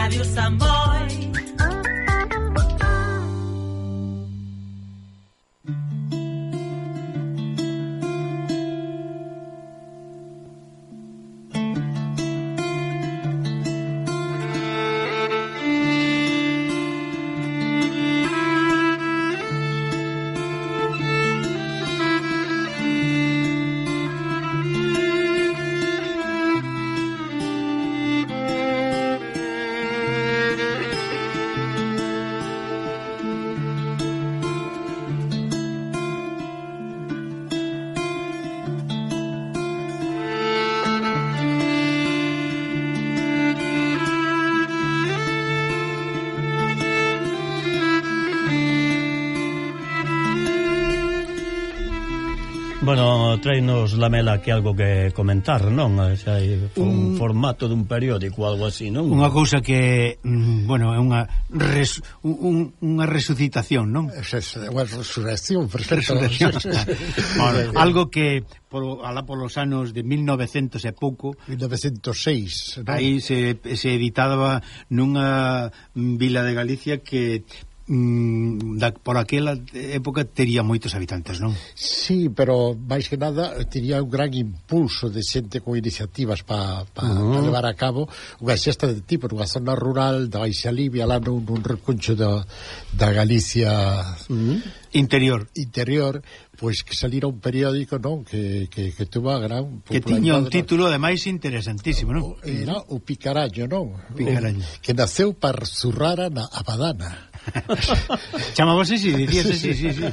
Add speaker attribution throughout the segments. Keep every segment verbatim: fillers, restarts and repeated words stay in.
Speaker 1: Radio Samboy.
Speaker 2: Bueno, trainos Lamela que algo que comentar, non? Xa hai un, un formato dun periódico ou algo así, non?
Speaker 3: Unha cousa que, bueno, é unha res, un, unha resucitación, non?
Speaker 4: É unha resurrección,
Speaker 3: resurrección. Bueno, algo que por, alá polos anos de mil novecentos e pouco,
Speaker 4: mil novecentos e seis, non?
Speaker 3: Aí se, se editaba nunha vila de Galicia que Mm, da, por aquela época tería moitos habitantes, non?
Speaker 4: Sí, pero máis que nada tería un gran impulso de xente con iniciativas para pa, uh-huh. pa levar a cabo unha xesta de tipo nunha zona rural da Baixa Libia, lá nun, nun recuncho da, da Galicia uh-huh.
Speaker 3: interior
Speaker 4: interior pois que salira un periódico, non? Que, que, que tuvo a gran
Speaker 3: que tiña un título ademais interesantísimo, non?
Speaker 4: Era o Picaraño, non?
Speaker 3: Picaraño.
Speaker 4: O, que naceu para zurrar a Badana.
Speaker 3: Chamábase así, dicíase así, sí, sí.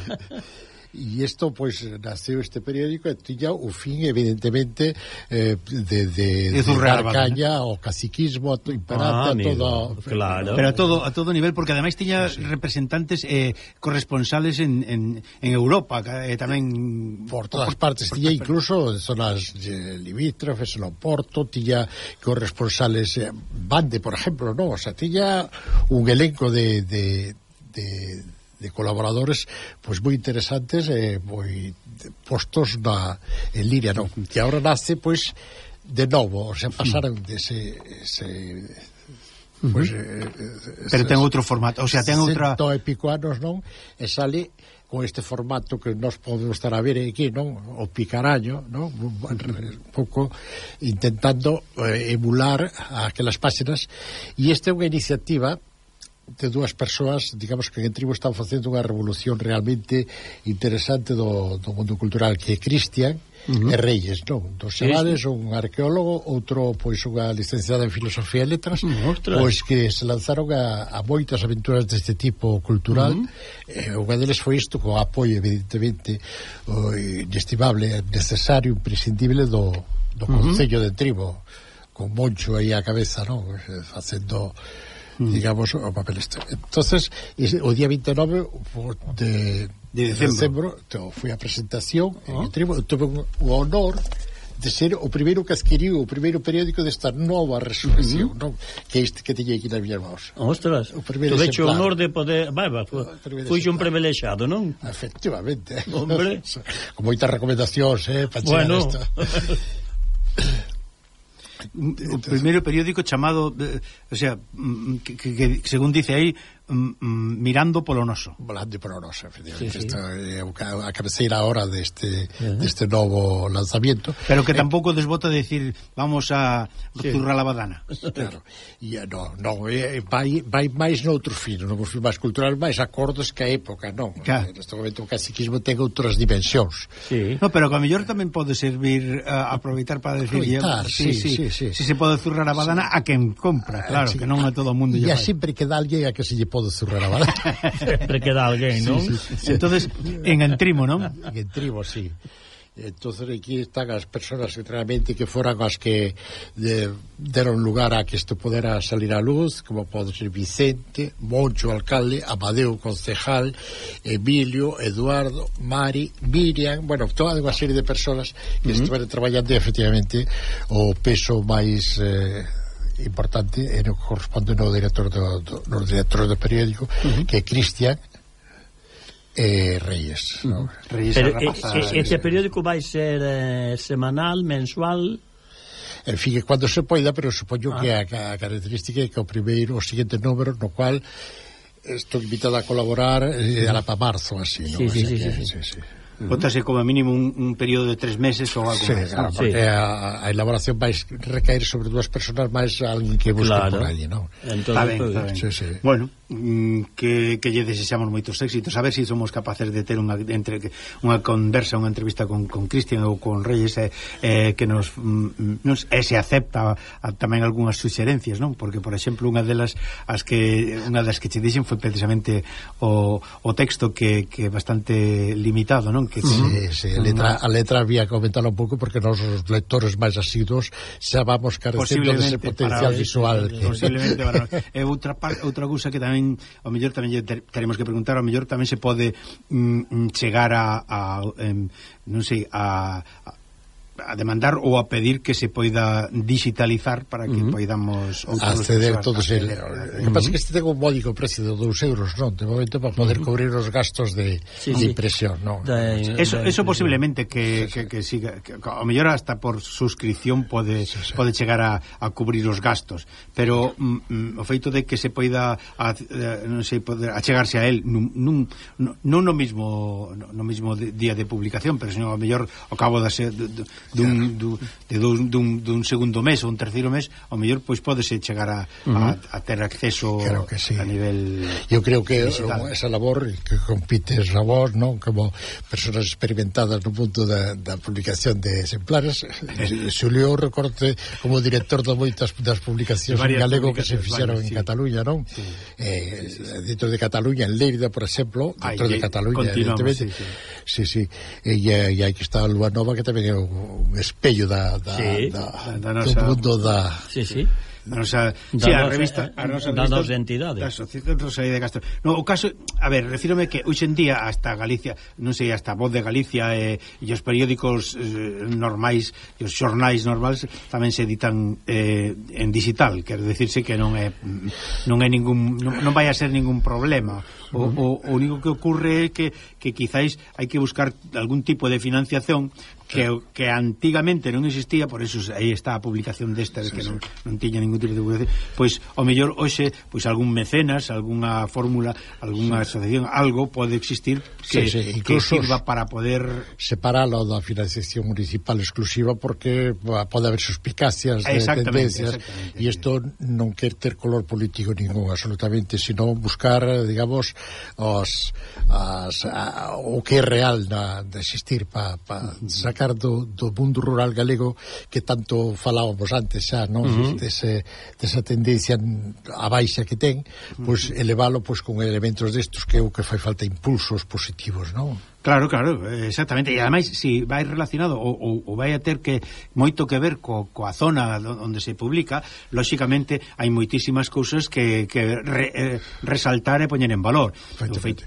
Speaker 4: E isto, pois, naceu este periódico e tiña o fin, evidentemente, eh, de, de, de, de dar caña ao caciquismo, a to, imperante, ah, a todo...
Speaker 2: Claro.
Speaker 3: Pero a todo, a todo nivel, porque ademais tiña sí. representantes eh, corresponsales en, en, en Europa, e eh, tamén...
Speaker 4: Por todas por, partes, tiña incluso zonas eh, limítrofes, no Porto, tiña corresponsales, eh, Bande, por exemplo, non? O sea, tiña un elenco de... de, de de colaboradores pois moi interesantes e eh, moi postos na en línea, non? Que agora nace pois de novo, o sea, pasaron dese ese pois
Speaker 3: uh-huh. eh, pero ten outro formato, o sea, ten outra
Speaker 4: cento e pico anos, non? E sale con este formato que nós podemos estar a ver aquí, non? O Picaraño, non? Un pouco intentando eh, emular aquelas páxinas, e esta é unha iniciativa de dúas persoas, digamos que en Tribo están facendo unha revolución realmente interesante do, do mundo cultural, que é Cristian uh-huh. e Reyes, non? Dos chavales, sí, sí. Un arqueólogo, outro, pois, unha licenciada en Filosofía e Letras, uh-huh. pois que se lanzaron a, a moitas aventuras deste tipo cultural, uh-huh. e unha deles foi isto, co apoio, evidentemente, o inestimable, necesario, imprescindible do, do uh-huh. Concello de Tribo, con Moncho aí á cabeza, non? Facendo... digamos, o papel este. Entonces, o día vinte e nove de,
Speaker 3: de decembro,
Speaker 4: decembro foi a presentación oh. en Tribo, tuve o honor de ser o primeiro que adquiriu o primeiro periódico desta nova resurrección, uh-huh. non? Que este que teña aquí nas miñas mãos.
Speaker 2: Ostras, o primeiro tu exemplar. O honor de poder... Vai, vai, foi un privilexiado, non?
Speaker 4: Efectivamente.
Speaker 2: Hombre.
Speaker 4: Con moitas recomendacións, eh, para chegar
Speaker 2: bueno.
Speaker 4: Esta.
Speaker 3: O primeiro periódico chamado, eh, o sea, que, que, que según dice aí, mm, mirando polo noso.
Speaker 4: Mirando polo noso, efectivamente. Sí, sí. Esta é a cabeceira ahora deste, uh-huh. deste novo lanzamiento.
Speaker 3: Pero que eh, tampouco desbota de decir, vamos a zurrar a Badana.
Speaker 4: Claro. E non, non, vai, vai máis noutros finos, non fui máis cultural, máis acordos que a época, non.
Speaker 3: Claro.
Speaker 4: Neste momento o caciquismo ten outras dimensións.
Speaker 3: Sí. No, pero que a mellor tamén pode servir a aproveitar para decir,
Speaker 4: aproveitar, sí, sí, sí, sí.
Speaker 3: Si se pode zurrar a Badana sí. a quen compra, claro, sí. Que non a todo o mundo lle
Speaker 4: vai.
Speaker 3: E
Speaker 4: sempre queda alguén a que se lle pode zurrar a Badana.
Speaker 2: Sempre queda alguén, non?
Speaker 3: Sí, sí, sí. Entonces, en Entrimo, non?
Speaker 4: En Entrimo, sí. Entonces aquí están as persoas realmente que foran as que de, deron lugar a que isto podera salir a luz, como pode ser Vicente, Moncho, alcalde, Amadeo, concejal, Emilio, Eduardo, Mari, Miriam, bueno, toda unha serie de persoas que uh-huh. estiveron traballando, efectivamente o peso máis eh, importante é no que corresponde no director do, do, no director do periódico, uh-huh. que é Cristian e Reyes, ¿no?
Speaker 2: Reyes. Pero, e, este periódico vai ser eh, semanal, mensual?
Speaker 4: en fin, que cuando se poida, pero supoño ah. que a, a característica é que o primeiro, o seguinte número, no cual estou invitado a colaborar eh, a la pa marzo, así, ¿no?
Speaker 2: Sí, sí, sí,
Speaker 4: que,
Speaker 2: sí,
Speaker 4: sí, sí.
Speaker 3: Bótase como a mínimo un, un período de tres meses ou algo
Speaker 4: sí,
Speaker 3: máis.
Speaker 4: Claro, porque sí. a, a elaboración vai recaer sobre dúas persoas máis alguén que busque claro. por allí, non?
Speaker 3: Está ben, está ben. Sí, sí. Bueno, mm, que, que lle desexamos moitos éxitos, a ver se si somos capaces de ter unha entre unha conversa, unha entrevista con, con Cristian ou con Reyes eh, eh, que nos, mm, nos eh, se acepta a, tamén algunhas suxerencias, non? Porque, por exemplo, unha delas as que unha das que che dixen foi precisamente o, o texto que, que é bastante limitado, non? Que
Speaker 4: sí, sí, a letra, a letra había que comentar un pouco porque nos os lectores máis asiduos xa vamos carecendo dese potencial para, visual que...
Speaker 3: posiblemente para... é outra, outra cousa que tamén ao mellor tamén teremos que preguntar, ao mellor tamén se pode mm, chegar a, a em, non sei, a, a a demandar ou a pedir que se poida digitalizar para que uh -huh. poidamos
Speaker 4: acceder todos el... O que pasa é que este ten un módico precio de dous euros, non? De momento para poder uh -huh. cubrir os gastos de, sí, de impresión, non?
Speaker 3: De, eso, de, eso posiblemente que, sí, que, que siga, que, que, ao mellor hasta por suscripción pode, sí, sí. pode chegar a, a cubrir os gastos, pero mm, o feito de que se poida a, a, non sei, poder achegarse a él nun, nun, non no mismo no mismo día de publicación, pero senón ao mellor ao cabo da se, de, de, dun, dun, de dun, dun, dun segundo mes ou un terceiro mes, ao mellor pois pódese chegar a, uh -huh. a, a ter acceso
Speaker 4: claro que sí.
Speaker 3: a nivel
Speaker 4: eu creo que digital. Esa labor que compites a vos, non? Como persoas experimentadas no punto da, da publicación de exemplares Xulio recorte como director de moitas das publicacións en galego que se fixeron en sí. Cataluña, non? Sí. Eh, sí, sí, sí. Dentro de Cataluña, en Leida, por exemplo, dentro Ay, de Cataluña evidentemente sí, sí, sí. E, e aí que está a Lua Nova, que tamén é un espello da, da, sí. da, da, da nosa... do mundo da...
Speaker 2: Sí, sí.
Speaker 3: A nosa, sí, a revista, a nosa
Speaker 2: da nosa entidade.
Speaker 3: Da Asociación Rosalía de Castro. No, o caso, a ver, refírome que hoxe en día hasta Galicia, non sei, hasta Voz de Galicia e, e os periódicos eh, normais, e os xornais normais tamén se editan eh, en digital, quero decirse que non é non é ningún non, non vai a ser ningún problema. O, o, o único que ocurre é que que quizáis hai que buscar algún tipo de financiación que, que antigamente non existía, por eso aí está a publicación desta de que sí, non, non tiña ningún tipo de publicación, pois ao mellor hoxe pois algún mecenas, algunha fórmula, algunha sí. asociación, algo pode existir que, sí, sí. que sirva para poder
Speaker 4: separalo da financiación municipal exclusiva, porque pode haber suspicacias de tendencias e isto non quer ter color político ningún absolutamente, sino buscar, digamos, os, as, a, o que é real na, de existir para pa sacar Do, do mundo rural galego que tanto falábamos antes xa, non? Uh -huh. Dese, desa tendencia a baixa que ten, pois pues, elevalo pois, con elementos destos que é o que fai falta, impulsos positivos, non?
Speaker 3: Claro, claro, exactamente, e ademais si vai relacionado ou, ou, ou vai a ter que moito que ver co, coa zona onde se publica, lóxicamente hai moitísimas cousas que, que re, eh, resaltar e poñer en valor. O feito,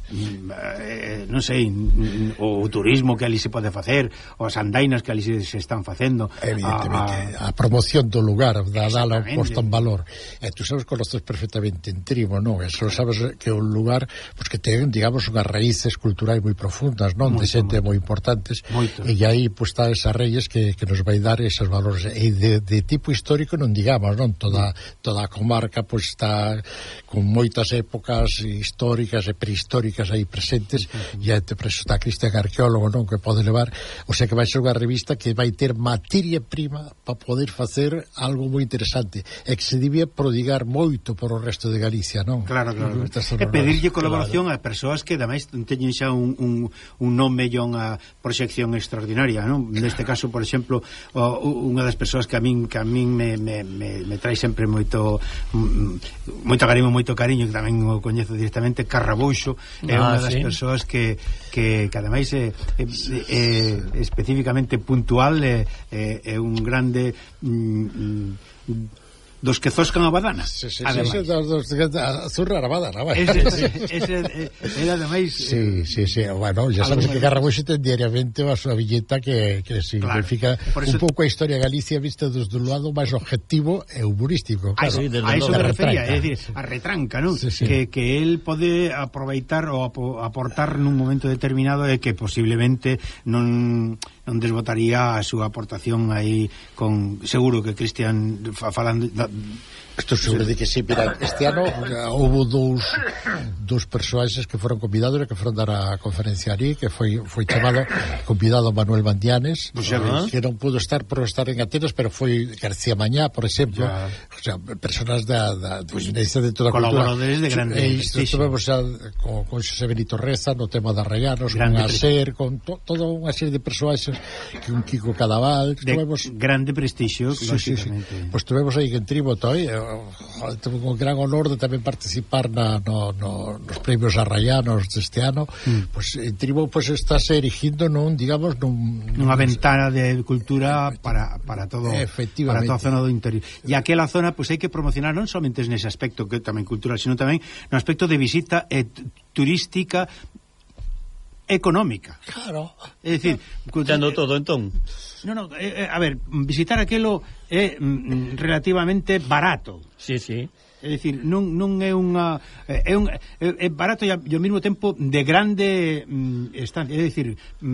Speaker 3: eh, non sei, o, o turismo que ali se pode facer, ou as andainas que ali se, se están facendo,
Speaker 4: evidentemente, a, a, a promoción do lugar, da dala posta en valor. E tú sabes, conoces perfectamente en Trimo, non? Eso sabes que é un lugar pues, que ten, digamos, unhas raíces culturais moi profundas, non? Moito, de xente moi importantes moito. E aí pues, está esas Reyes que, que nos vai dar esos valores e de, de tipo histórico non digamos, non? Toda, toda a comarca pues, está con moitas épocas históricas e prehistóricas aí presentes uh -huh. e até preso está Cristian arqueólogo, non? Que pode levar, o sea que vai ser unha revista que vai ter materia prima para poder facer algo moi interesante e que se debía prodigar moito por o resto de Galicia, non?
Speaker 3: Claro, claro, uh -huh. E pedirlle colaboración claro. a persoas que ademais teñen xa un, un un nome e unha proxección extraordinaria, non? Neste caso, por exemplo, unha das persoas que a min que a min me, me, me, me trae sempre moito moito cariño, moito cariño, que tamén o coñezo directamente, Carrabouxo, é ah, unha das ¿sí? persoas que, que, que ademais é, é, é especificamente puntual, é, é, é un grande mm, dos que zoscan a badana.
Speaker 4: Sí, sí, sí, sí, dos, dos que zurrar a badana, vai.
Speaker 3: Ese, ese, ese era ademais...
Speaker 4: Sí, sí, sí, bueno, ya sabes que Carrabouxo ten diariamente a súa billeta que, que significa claro, un pouco a historia de Galicia vista desde o lado máis objetivo e humorístico, claro.
Speaker 3: A, sí, a eso me refería, é dicir, a retranca, non? Sí, sí. Que, que él pode aproveitar ou aportar nun momento determinado e que posiblemente non non desbotaría a súa aportación aí con, seguro que Cristian falando da,
Speaker 4: estou seguro de que sí, mira, este ano houve dous dos persoaxes que foron convidados e que foron dar a conferencia ali, que foi foi chamado convidado Manuel Bandianes,
Speaker 3: pues uh-huh.
Speaker 4: que non pudo estar por estar en Atenas, pero foi García Mañá, por exemplo, ya. O sea, personas da, da pues, de toda a cultura.
Speaker 3: Colaboradores de grande
Speaker 4: e isto tuvemos xa con, con Xosé Benito Reza no tema de Arrellanos, con Aser, con to, toda unha serie de persoaxes, que un Kiko Cadaval,
Speaker 3: de
Speaker 4: tuvemos
Speaker 3: grande prestixio,
Speaker 4: sí, sí, sí. Pues tuvemos aí en Tribo toi, tuve un gran honor de tamén participar na, no, no, nos premios Arrayanos deste ano, mm. pues en Tribo pues estáse erigindo non, digamos, nun,
Speaker 3: nunha ventana de cultura para, para todo para toda a zona do interior. E aquela zona pues hai que promocionar non somente nese aspecto que tamén cultural, sino tamén no aspecto de visita e turística económica.
Speaker 4: Claro.
Speaker 3: É dicir,
Speaker 2: escuchando todo entón.
Speaker 3: No, no, eh, a ver, visitar aquelo é mm, relativamente barato.
Speaker 2: Sí, sí.
Speaker 3: É dicir, non, non é unha é, un, é, é barato e ao mesmo tempo de grande mm, estancia, é dicir,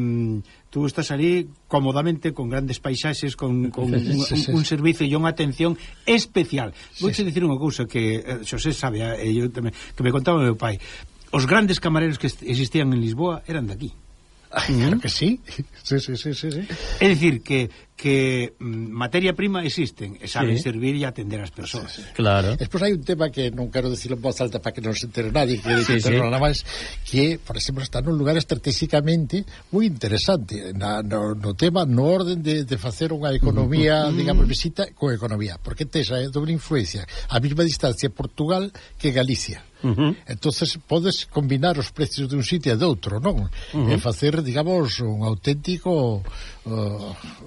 Speaker 3: mm, tú estás ali cómodamente con grandes paisaxes, con, con un, un, un servicio e unha atención especial. Vou sí. dicir unha cousa que eh, Xosé sabe, eh, eu tamén, que me contaba meu pai. Os grandes camareros que existían en Lisboa eran de aquí.
Speaker 4: Ay, claro que sí. Sí, sí, sí, sí, sí.
Speaker 3: É dicir, que, que mm, materia prima existen, e saben sí. servir e atender as persoas. Sí, sí.
Speaker 2: Claro.
Speaker 4: Despois hai un tema que non quero dicirlo en voz alta para que non se entere nadie, que sí, sí. nada máis, que, por exemplo, está nun lugar estratégicamente moi interesante, na, no, no tema, no orden de, de facer unha economía, uh -huh. digamos, visita con economía, porque tes a doble influencia, a mesma distancia Portugal que Galicia. Uh -huh. Entonces podes combinar os precios de un sitio e de outro, non? Uh -huh. E facer, digamos, un auténtico uh,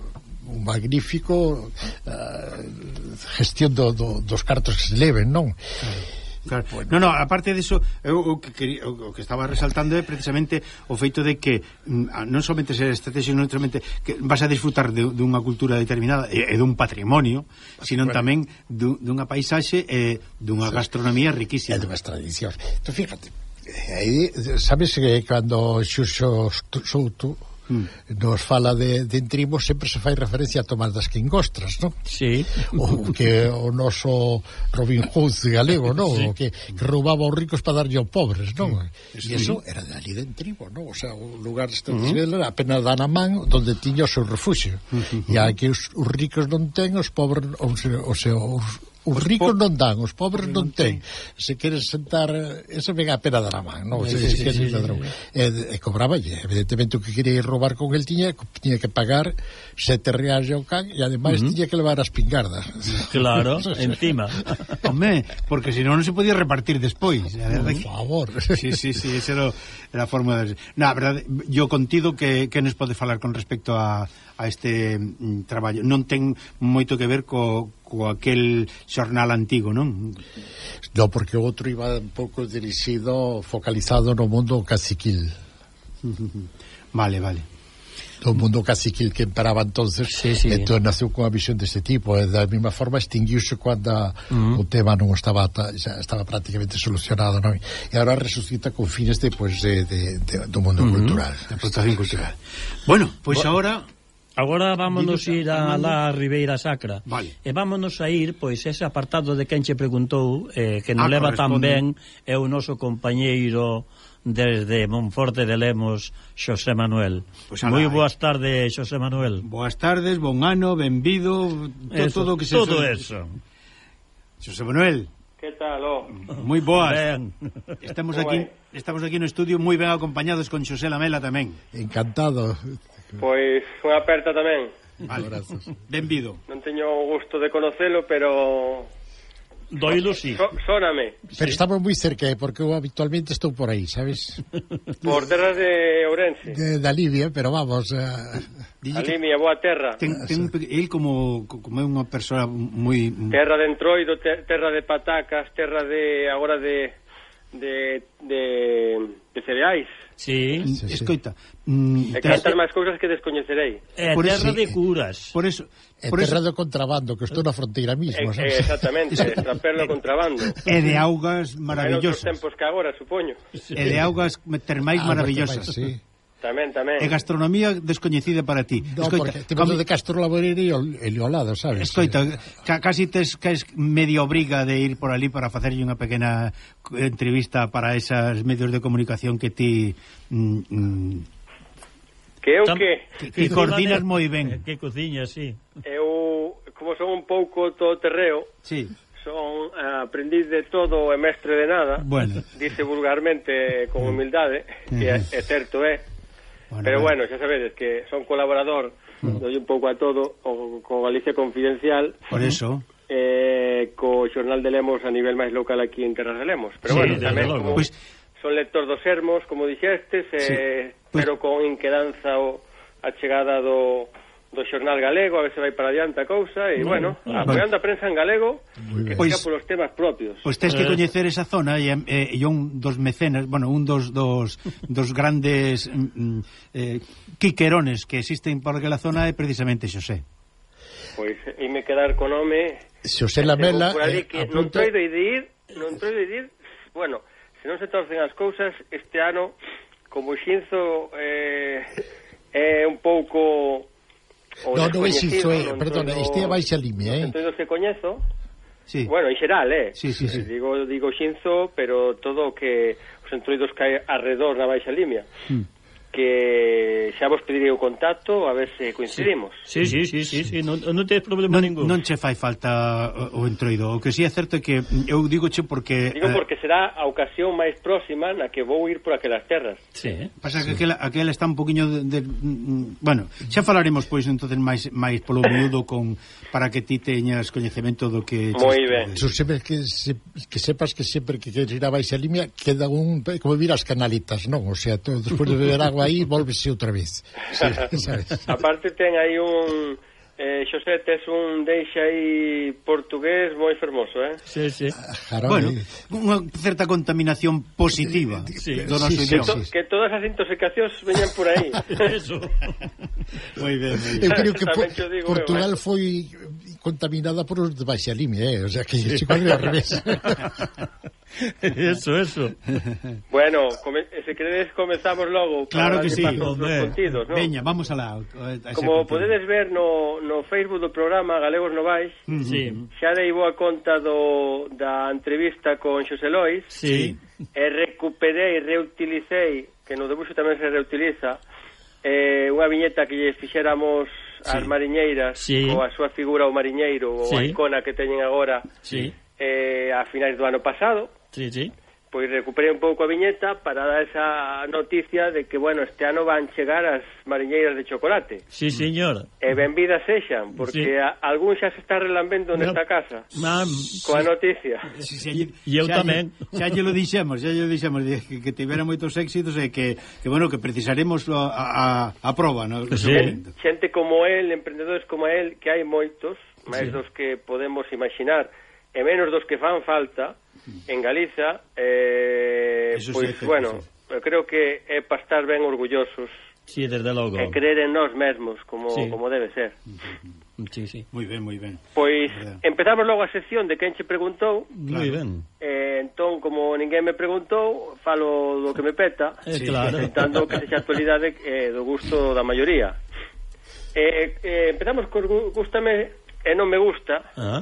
Speaker 4: un magnífico uh, gestión do, do, dos cartos que se leven, non?
Speaker 3: Claro. Bueno. No, no, aparte de eso, eu, o, que quería, o que estaba resaltando é precisamente o feito de que non somente ser estratégico, non somente que vas a disfrutar de, de unha cultura determinada e, e dun patrimonio, sino bueno. tamén dunha paisaxe e dunha sí. gastronomía riquísima.
Speaker 4: E dunhas tradicións. Entón, fíjate, aí, sabes que cando Xuxo Souto Mm. nos fala de, de Entrimo, sempre se fai referencia a Tomás das Quingostras, non?
Speaker 2: Sí.
Speaker 4: O que o noso Robin Hood galego, non? Sí. O que, que roubaba aos ricos para darlle aos pobres, non? Sí. E iso era de ali de Entrimo, non? O sea, o lugar estratégico uh -huh. era apenas dar a man onde tiña o seu refugio. Uh -huh. E aquí os, os ricos non ten, os pobres, o sea, os, os os ricos non dan, os pobres non ten. Se queres sentar, eso ven a pena dar a man, non? Se,
Speaker 2: sí,
Speaker 4: se
Speaker 2: sí, sí, sí.
Speaker 4: E, e cobraballe, evidentemente o que quería roubar con el tiña, tiña que pagar sete reais ao can e ademais uh -huh. tiña que levar as pingardas.
Speaker 2: Claro, encima.
Speaker 3: Home, porque senón non se podía repartir despois. A
Speaker 4: Por favor.
Speaker 3: Sí, sí, sí, esa era a forma de... Na, a verdade, yo contido que, que nos pode falar con respecto a, a este mm, traballo. Non ten moito que ver co co aquel xornal antigo, non?
Speaker 4: No, porque o outro iba un pouco dirixido, focalizado no mundo caciquil.
Speaker 3: Vale, vale.
Speaker 4: O mundo caciquil que imperaba entonces,
Speaker 2: sí, sí.
Speaker 4: entón naceu con a visión deste tipo, e da mesma forma extinguiuse cando uh -huh. o tema non estaba xa estaba prácticamente solucionado, non? E agora resucita con fines de, pues, de, de, de, do mundo uh -huh. cultural.
Speaker 3: Da explotación cultural. Bueno, pois pues agora...
Speaker 2: Agora vámonos ir a la Ribeira Sacra.
Speaker 3: Vale.
Speaker 2: E vámonos a ir, pois, ese apartado de quen che preguntou, eh, que nos
Speaker 3: ah,
Speaker 2: leva tan ben, é o noso compañeiro desde Monforte de Lemos, Xosé Manuel. Pues Moi boas tardes, Xosé Manuel.
Speaker 3: Boas tardes, bon ano, benvido, to, todo o que se...
Speaker 2: Todo eso.
Speaker 3: Xosé Manuel.
Speaker 1: Que tal, oh?
Speaker 3: Moi boas.
Speaker 2: Ben.
Speaker 3: Estamos aquí, estamos aquí no estudio moi ben acompañados con Xosé Lamela tamén.
Speaker 4: Encantado.
Speaker 1: Pois unha aperta tamén.
Speaker 3: Vale, benvido.
Speaker 1: Non teño o gusto de conocelo, pero...
Speaker 2: Doilo sí.
Speaker 1: So, sóname.
Speaker 4: Pero sí. Estamos moi cerca, porque eu habitualmente estou por aí, sabes?
Speaker 1: Por terras de Ourense.
Speaker 4: De, da Libia, pero vamos... Uh...
Speaker 1: A Limia, boa terra.
Speaker 3: Ten, ten, el como, como é unha persoa moi...
Speaker 1: Terra de Entroido, terra de patacas, terra de... agora de... de... de, de cereais.
Speaker 2: Sí,
Speaker 3: sí, sí. Escoita, mm,
Speaker 1: e cantar máis cousas que descoñecerei.
Speaker 2: É terra de curas.
Speaker 3: Por eso,
Speaker 4: é terra de contrabando, que estou na fronteira mismo,
Speaker 1: e, exactamente, traperlo contrabando.
Speaker 3: E de augas maravillosas.
Speaker 1: En outros tempos que agora, supoño.
Speaker 3: Sí. E de augas termais ah, maravillosas.
Speaker 4: Sí.
Speaker 1: Tamén, tamén.
Speaker 3: E gastronomía descoñecida para ti.
Speaker 4: No,
Speaker 3: Escoita,
Speaker 4: porque temos de Castro Laboreiro e o lado, sabes?
Speaker 3: Escoita, ca casi tes caes media obriga de ir por ali para facerlle unha pequena entrevista para esas medios de comunicación que ti mm, mm,
Speaker 1: que eu
Speaker 2: Tam,
Speaker 1: que
Speaker 3: que, que coordinas moi ben.
Speaker 2: Que cociña, sí.
Speaker 1: eu, como son un pouco todoterreo,
Speaker 3: Sí.
Speaker 1: son uh, aprendiz de todo e mestre de nada,
Speaker 3: Bueno.
Speaker 1: dice vulgarmente con humildade, que é, é certo, é.
Speaker 3: Bueno,
Speaker 1: Pero
Speaker 3: bueno.
Speaker 1: bueno, xa sabedes que son colaborador, mm. doy un pouco a todo, o, co Galicia Confidencial,
Speaker 3: Por eso.
Speaker 1: eh, co Xornal de Lemos a nivel máis local aquí en Terras de Lemos. Pero
Speaker 2: Sí,
Speaker 1: bueno,
Speaker 2: desde
Speaker 1: tamén
Speaker 2: logo.
Speaker 1: como
Speaker 3: Pues-
Speaker 1: son lector dos Sermos, como dixestes, eh,
Speaker 3: Sí. Pues-
Speaker 1: pero con inquedanza o a chegada do do xornal galego, a ver se vai para adiante a cousa, e, bueno,
Speaker 2: bueno.
Speaker 1: apoiando a prensa en galego, que
Speaker 3: Pois-
Speaker 1: fica polos temas propios.
Speaker 3: Pois tens que
Speaker 2: Eh.
Speaker 3: coñecer esa zona e, e, e un dos mecenas, bueno, un dos dos, dos grandes mm, eh, quiquerones que existen por aquela zona é precisamente Xosé.
Speaker 1: Pois, e me quedar con home...
Speaker 4: Xosé Lamela,
Speaker 1: por ali
Speaker 4: eh,
Speaker 1: que non
Speaker 4: apunta-
Speaker 1: troido de ir, non troido de ir, bueno, se non se torcen as cousas, este ano, como o Xinzo eh, é un pouco... o
Speaker 4: No, non é Xinzo,
Speaker 1: descoñecido,
Speaker 4: eh,
Speaker 1: non
Speaker 4: perdona,
Speaker 1: troido-
Speaker 4: este é Baixa Limia, eh.
Speaker 1: non troido os que coñezo,
Speaker 3: Sí.
Speaker 1: bueno, en xeral, eh.
Speaker 3: Sí, sí, sí.
Speaker 1: Digo, digo Xinzo, pero todo o que os entroidos que hai arredor na Baixa Limia.
Speaker 3: Mm.
Speaker 1: Que xa vos pedirei o contacto a ver se coincidimos.
Speaker 2: Sí, sí, sí, sí, sí. Non, non tens problema
Speaker 3: Non,
Speaker 2: ningún.
Speaker 3: non che fai falta o, o entroido. O que si sí é certo é que eu digo che porque
Speaker 1: Digo
Speaker 3: eh,
Speaker 1: porque será a ocasión máis próxima na que vou ir por aquelas terras.
Speaker 2: Sí.
Speaker 3: pasa que aquela, aquela está un poquinho de, de mm, bueno, xa falaremos pois entonces máis máis polo miúdo con para que ti teñas coñecemento do que
Speaker 1: Moi
Speaker 3: che-
Speaker 1: ben.
Speaker 4: Eso sempre que, se, que sepas que sempre que queres ir a Baixa Limia queda un, como vir as canalitas, non? O sea, todo, despois de beber agua aí volvese outra vez. Sí, sabes?
Speaker 1: Aparte ten aí un eh, Xosé, tes un deixa aí portugués moi fermoso, eh?
Speaker 2: Sí, sí.
Speaker 4: Jarón,
Speaker 3: Bueno,
Speaker 4: eh,
Speaker 3: unha certa contaminación positiva
Speaker 2: Sí.
Speaker 3: do noso
Speaker 4: Sí, sí,
Speaker 3: idioma.
Speaker 1: To, que todas as intoxicacións veñan por aí.
Speaker 2: Eso.
Speaker 3: Moi ben, moi
Speaker 4: eu
Speaker 3: ben.
Speaker 4: creo que
Speaker 1: Tamén
Speaker 4: po-
Speaker 1: cho digo
Speaker 4: Portugal
Speaker 1: eu,
Speaker 4: foi contaminada por os de Baixa Limia, eh? O sea, que se quadre ao revés.
Speaker 2: Eso, eso.
Speaker 1: Bueno, come, se queredes comezamos logo.
Speaker 3: Claro
Speaker 1: para
Speaker 3: que
Speaker 1: darlle
Speaker 3: sí,
Speaker 1: paso aos
Speaker 2: hombre.
Speaker 1: contidos, ¿no?
Speaker 3: Veña, vamos alá. a ese
Speaker 1: Como
Speaker 3: contido.
Speaker 1: podedes ver no, no Facebook do programa Galegos Novais,
Speaker 2: Sí.
Speaker 1: xa dei boa conta do, da entrevista con Xosé Lois,
Speaker 2: Sí.
Speaker 1: e recuperei, reutilicei, que no debuxo tamén se reutiliza, eh, unha viñeta que lle fixéramos ás mariñeiras,
Speaker 2: Sí.
Speaker 1: coa súa figura o mariñeiro, ou a
Speaker 2: Sí.
Speaker 1: icona que teñen agora,
Speaker 2: Sí.
Speaker 1: eh, a finais do ano pasado.
Speaker 2: Sí, sí.
Speaker 1: Pois recuperei un pouco a viñeta para dar esa noticia de que, bueno, este ano van chegar as mariñeiras de chocolate.
Speaker 2: Sí, señor.
Speaker 1: E benvidas sexan, porque
Speaker 2: Sí.
Speaker 1: a, algún xa se está relambendo nesta casa
Speaker 2: Mam,
Speaker 1: coa noticia.
Speaker 3: Sí, xa lle-
Speaker 2: E eu
Speaker 3: xa
Speaker 2: tamén.
Speaker 3: lle- Xa lle lo dixemos, xa lle dixemos de que, que tivera moitos éxitos e que, que bueno, que precisaremos a, a, a proba, no?
Speaker 2: Sí.
Speaker 3: Momento.
Speaker 1: Xente como el, emprendedores como el, que hai moitos, máis
Speaker 2: Sí.
Speaker 1: dos que podemos imaginar, e menos dos que fan falta en Galiza, eh,
Speaker 3: Eso sí,
Speaker 1: pois,
Speaker 3: é certo,
Speaker 1: bueno,
Speaker 3: sí.
Speaker 1: eu creo que é para estar ben orgullosos
Speaker 2: sí, desde logo.
Speaker 1: e creer en nós mesmos como,
Speaker 2: Sí.
Speaker 1: como debe ser.
Speaker 2: Sí, sí.
Speaker 3: Moi ben, moi ben.
Speaker 1: Pois
Speaker 3: Verdad.
Speaker 1: empezamos logo a sección de quen che preguntou.
Speaker 2: Moi ben.
Speaker 1: Eh, entón, como ninguén me preguntou, falo do que me peta,
Speaker 2: Eh, claro.
Speaker 1: intentando que sexa actualidade eh, do gusto da maioría. Eh, eh, empezamos con gu- gústame e non me gusta.
Speaker 2: Ah,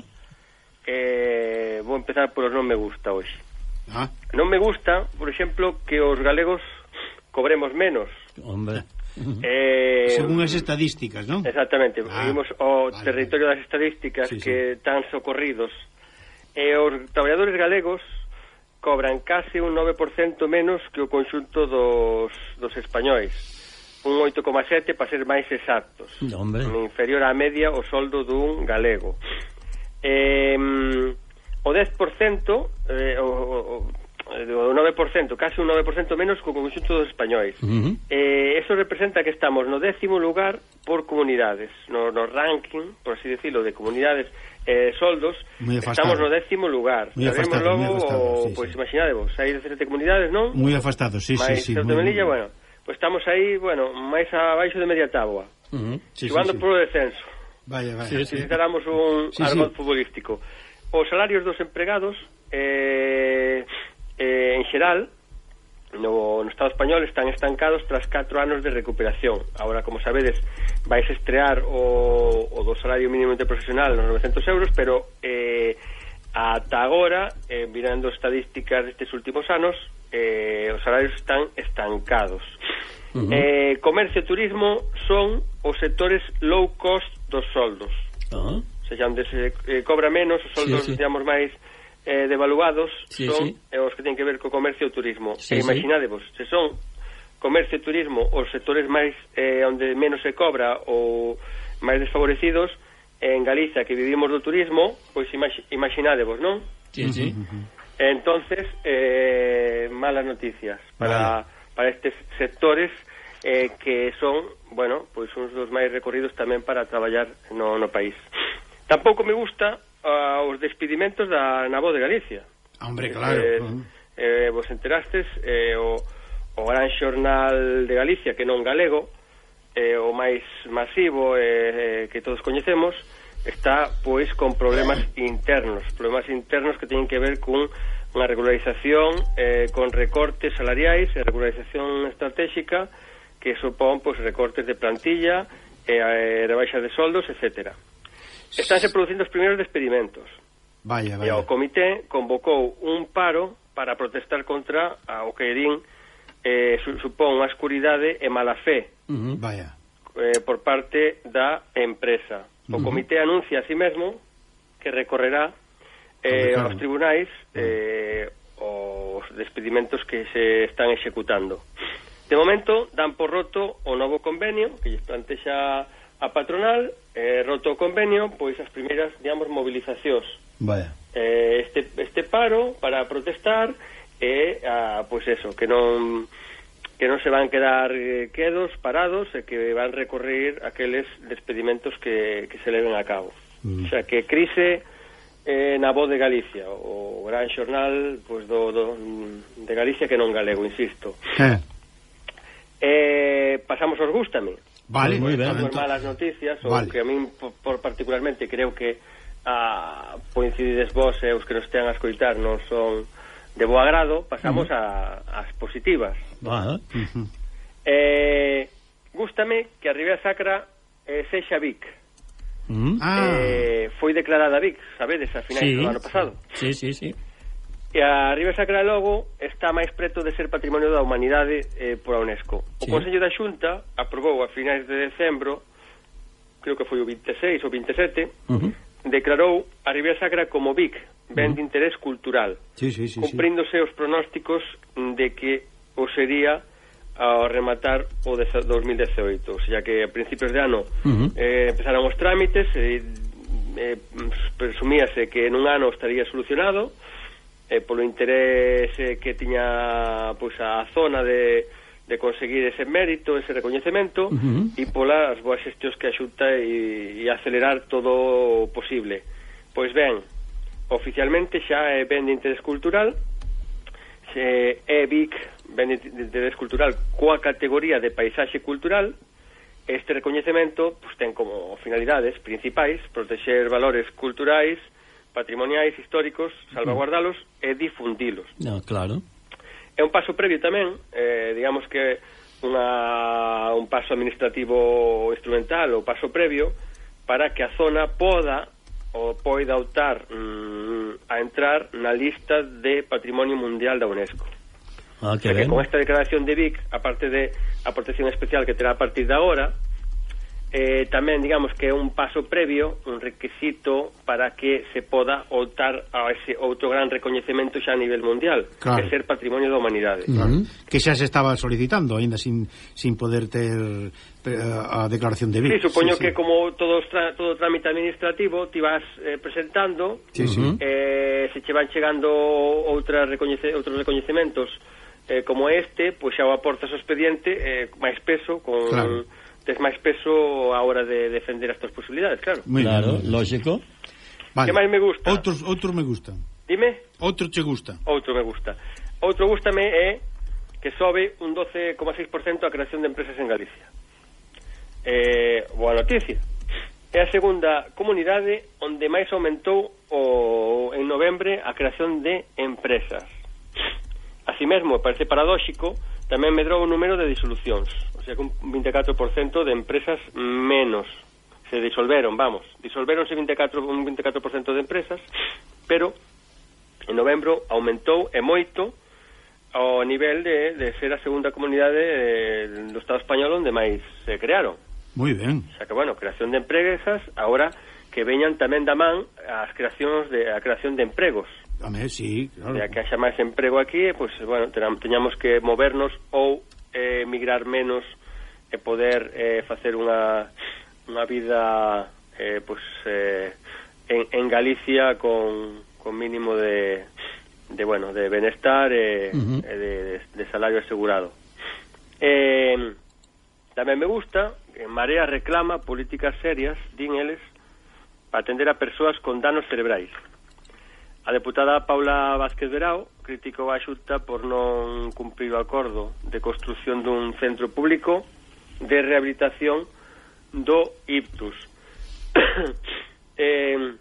Speaker 1: Eh, vou empezar por os non me gusta hoxe.
Speaker 3: Ah,
Speaker 1: Non me gusta, por exemplo, que os galegos cobremos menos.
Speaker 2: hombre.
Speaker 1: Eh,
Speaker 3: según as estadísticas, non?
Speaker 1: Exactamente,
Speaker 3: Ah,
Speaker 1: vimos o
Speaker 3: vale,
Speaker 1: territorio das estadísticas
Speaker 3: Sí,
Speaker 1: que están socorridos. E os traballadores galegos cobran case un nove por cento menos que o conxunto dos, dos españois. Un oito coma sete para ser máis exactos.
Speaker 2: Hombre.
Speaker 1: Inferior á media o soldo dun galego. Eh, o dez por cento, eh, o, o, o nove por cento, case un nove por cento menos que o conxunto dos españois.
Speaker 2: Uh -huh.
Speaker 1: Eh, eso representa que estamos no décimo lugar por comunidades, no, no ranking, por así decirlo, de comunidades eh, soldos,
Speaker 3: Muy afastado.
Speaker 1: estamos no décimo lugar.
Speaker 3: Muy
Speaker 1: Sabemos
Speaker 3: afastado, muy
Speaker 1: logo,
Speaker 3: afastado,
Speaker 1: o,
Speaker 3: sí,
Speaker 1: pois
Speaker 3: sí.
Speaker 1: imaginadevos, hai dezasete comunidades, non?
Speaker 3: Moi afastado, sí, sí,
Speaker 1: Mais
Speaker 3: sí.
Speaker 1: Ceuta e
Speaker 3: moi-
Speaker 1: Melilla, bueno, pois estamos aí, bueno, máis abaixo de media táboa,
Speaker 2: Uh -huh.
Speaker 3: Sí, sí,
Speaker 1: xogando
Speaker 3: sí.
Speaker 1: polo descenso.
Speaker 3: Vaya, vaya.
Speaker 2: Sí,
Speaker 1: Si necesitáramos un
Speaker 3: Sí,
Speaker 1: argot
Speaker 3: sí.
Speaker 1: futbolístico. Os salarios dos empregados eh, eh, en xeral no, no Estado español están estancados tras catro anos de recuperación. Ahora, como sabedes, vais a estrear o, o do salario mínimo interprofesional nos novecentos euros, pero eh, ata agora, eh, mirando estadísticas destes últimos anos, eh, os salarios están estancados. Uh-huh. eh, Comercio e turismo son os sectores low cost dos soldos. Uh-huh. O sea, onde se eh, cobra menos, os soldos, sí, sí. digamos, máis eh, devaluados, sí, son sí. Eh, os que ten que ver co comercio e turismo. Sí, e imaginadevos, sí. se son comercio e turismo os sectores máis eh, onde menos se cobra ou máis desfavorecidos, en Galicia, que vivimos do turismo, pois imaginadevos, non?
Speaker 2: Sí, sí.
Speaker 1: Entonces, eh, malas noticias para, vale. para estes sectores eh, que son, bueno, pois uns dos máis recorridos tamén para traballar no, no país. Tampouco me gusta uh, os despedimentos da na Voz de Galicia.
Speaker 3: Hombre, claro.
Speaker 1: Eh, uh-huh. eh, vos enterastes, eh, o, o gran xornal de Galicia, que non galego, eh, o máis masivo eh, eh, que todos coñecemos, está pois con problemas internos, problemas internos que teñen que ver con unha regularización eh, con recortes salariais e regularización estratégica que supón pois recortes de plantilla, eh, eh, rebaixa de soldos, etcétera. Estánse producindo os primeiros despedimentos.
Speaker 3: Vaya, vaya.
Speaker 1: E o comité convocou un paro para protestar contra a, o que din eh, su, supón unha escuridade e mala fe.
Speaker 3: Uh-huh. Vaya.
Speaker 1: Eh, por parte da empresa. O uh-huh. comité anuncia a sí mesmo que recorrerá eh, aos tribunais eh, os despedimentos que se están executando. De momento dan por roto o novo convenio que lles plantexa a patronal, eh, roto o convenio, pois as primeiras, digamos, movilizacións.
Speaker 3: Vaya.
Speaker 1: Eh, este, este paro para protestar e, ah, pois eso, que non que non se van quedar eh, quedos, parados, e que van recorrer aqueles despedimentos que, que se leven a cabo. Mm. O sea, que crise eh, na Voz de Galicia, o gran xornal pois, do, do, de Galicia que non galego, insisto.
Speaker 3: Eh.
Speaker 1: Eh, pasamos aos gústame.
Speaker 3: Vale, moi ben.
Speaker 1: As malas noticias,
Speaker 3: vale.
Speaker 1: o que a min por, por particularmente creo que a, coincidides vos e os que nos tean a escoitar non son de bo agrado, pasamos uh-huh. a, as positivas.
Speaker 2: Vale.
Speaker 1: Uh-huh. Eh, gústame que a Ribeira Sacra eh, sexa Vic.
Speaker 2: Uh-huh.
Speaker 1: Eh, foi declarada Vic, sabedes, a finais sí. do ano pasado.
Speaker 2: Sí, sí, sí.
Speaker 1: E a Ribeira Sacra logo está máis preto de ser Patrimonio da Humanidade eh, por a UNESCO. O sí. Consello da Xunta aprobou a finais de decembro, creo que foi o vinte e seis ou vinte e sete, uh-huh. declarou a Ribeira Sacra como Vic, ben uh-huh. de interés cultural,
Speaker 3: sí, sí, sí,
Speaker 1: cumpríndose
Speaker 3: sí.
Speaker 1: os pronósticos de que o sería ao rematar o de dos mil dezoito, o sea que a principios de ano uh-huh. eh, empezaron os trámites e eh, presumíase que en un ano estaría solucionado eh, polo interés eh, que tiña pois, a zona de, de conseguir ese mérito, ese recoñecemento uh-huh. e polas boas xestións que axuta e, e acelerar todo o posible. Pois ben, oficialmente xa é ben de interés cultural, se é Vic ben de interés cultural coa categoría de paisaxe cultural. Este recoñecemento pues, ten como finalidades principais protexer valores culturais, patrimoniais, históricos, salvaguardalos e difundilos.
Speaker 2: No, claro.
Speaker 1: É un paso previo tamén, eh, digamos que unha, un paso administrativo instrumental ou paso previo para que a zona poda ou poida optar mm, a entrar na lista de Patrimonio Mundial da UNESCO.
Speaker 2: Ah, que
Speaker 1: o sea que
Speaker 2: ben.
Speaker 1: con esta declaración de Vic, aparte de a protección especial que terá a partir de agora, eh, tamén digamos que é un paso previo, un requisito para que se poda optar a ese outro gran recoñecemento xa a nivel mundial,
Speaker 3: claro.
Speaker 1: de ser Patrimonio da Humanidade.
Speaker 3: Claro. Uh-huh. Que xa se estaba solicitando, aínda sin, sin poder ter a declaración de Vic.
Speaker 1: Sí, supoño
Speaker 3: sí,
Speaker 1: que
Speaker 3: sí.
Speaker 1: como todo tra todo trámite administrativo te vas eh, presentando,
Speaker 3: sí, sí.
Speaker 1: Eh, se che van chegando outras recoñece outros recoñecementos eh, como este, pois xa o aportas ao expediente eh, máis peso, con
Speaker 3: claro.
Speaker 1: tes máis peso a hora de defender as túas posibilidades, claro.
Speaker 3: Muy
Speaker 2: claro,
Speaker 3: bien.
Speaker 2: lógico.
Speaker 1: Vale. Que máis me gusta?
Speaker 3: Outros, outros me gustan.
Speaker 1: Dime?
Speaker 3: Outro che gusta.
Speaker 1: Outro me gusta. Outro gústame é que sobe un doce coma seis por ciento a creación de empresas en Galicia. Eh, boa noticia. É a segunda comunidade onde máis aumentou o, en novembre a creación de empresas. A Así mesmo, parece paradóxico, tamén medrou o número de disolucións, o sea que un vinte e catro por cento de empresas menos se disolveron, vamos, disolveronse vinte e catro, un vinte e catro por cento de empresas, pero en novembro aumentou e moito ao nivel de, de ser a segunda comunidade eh, do Estado español onde máis se crearon.
Speaker 3: Moi ben.
Speaker 1: O sea que, bueno, creación de empresas, agora que veñan tamén da man as creacións de, a creación de empregos.
Speaker 3: Home, sí, claro.
Speaker 1: O sea, que haxa máis emprego aquí, pois, pues, bueno, teñamos que movernos ou eh, migrar menos e poder eh, facer unha, unha vida eh, pues, eh, en, en Galicia con, con mínimo de... de bueno, de benestar e, uh-huh. e de, de, de salario asegurado. Eh, tamén me gusta que Marea reclama políticas serias, din eles, para atender a persoas con danos cerebrais. A deputada Paula Vázquez Verao criticou a Xunta por non cumprir o acordo de construción dun centro público de rehabilitación do Ictus. eh,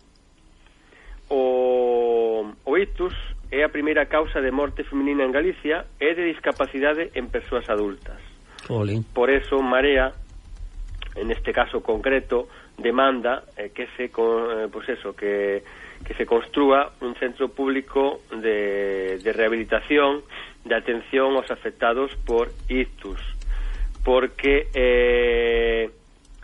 Speaker 1: o, o Ictus é a primeira causa de morte feminina en Galicia e de discapacidade en persoas adultas.
Speaker 2: Olín.
Speaker 1: Por eso Marea, en este caso concreto, demanda eh, que se eh, pues eso, que, que se construa un centro público de, de rehabilitación, de atención aos afectados por ictus, porque eh,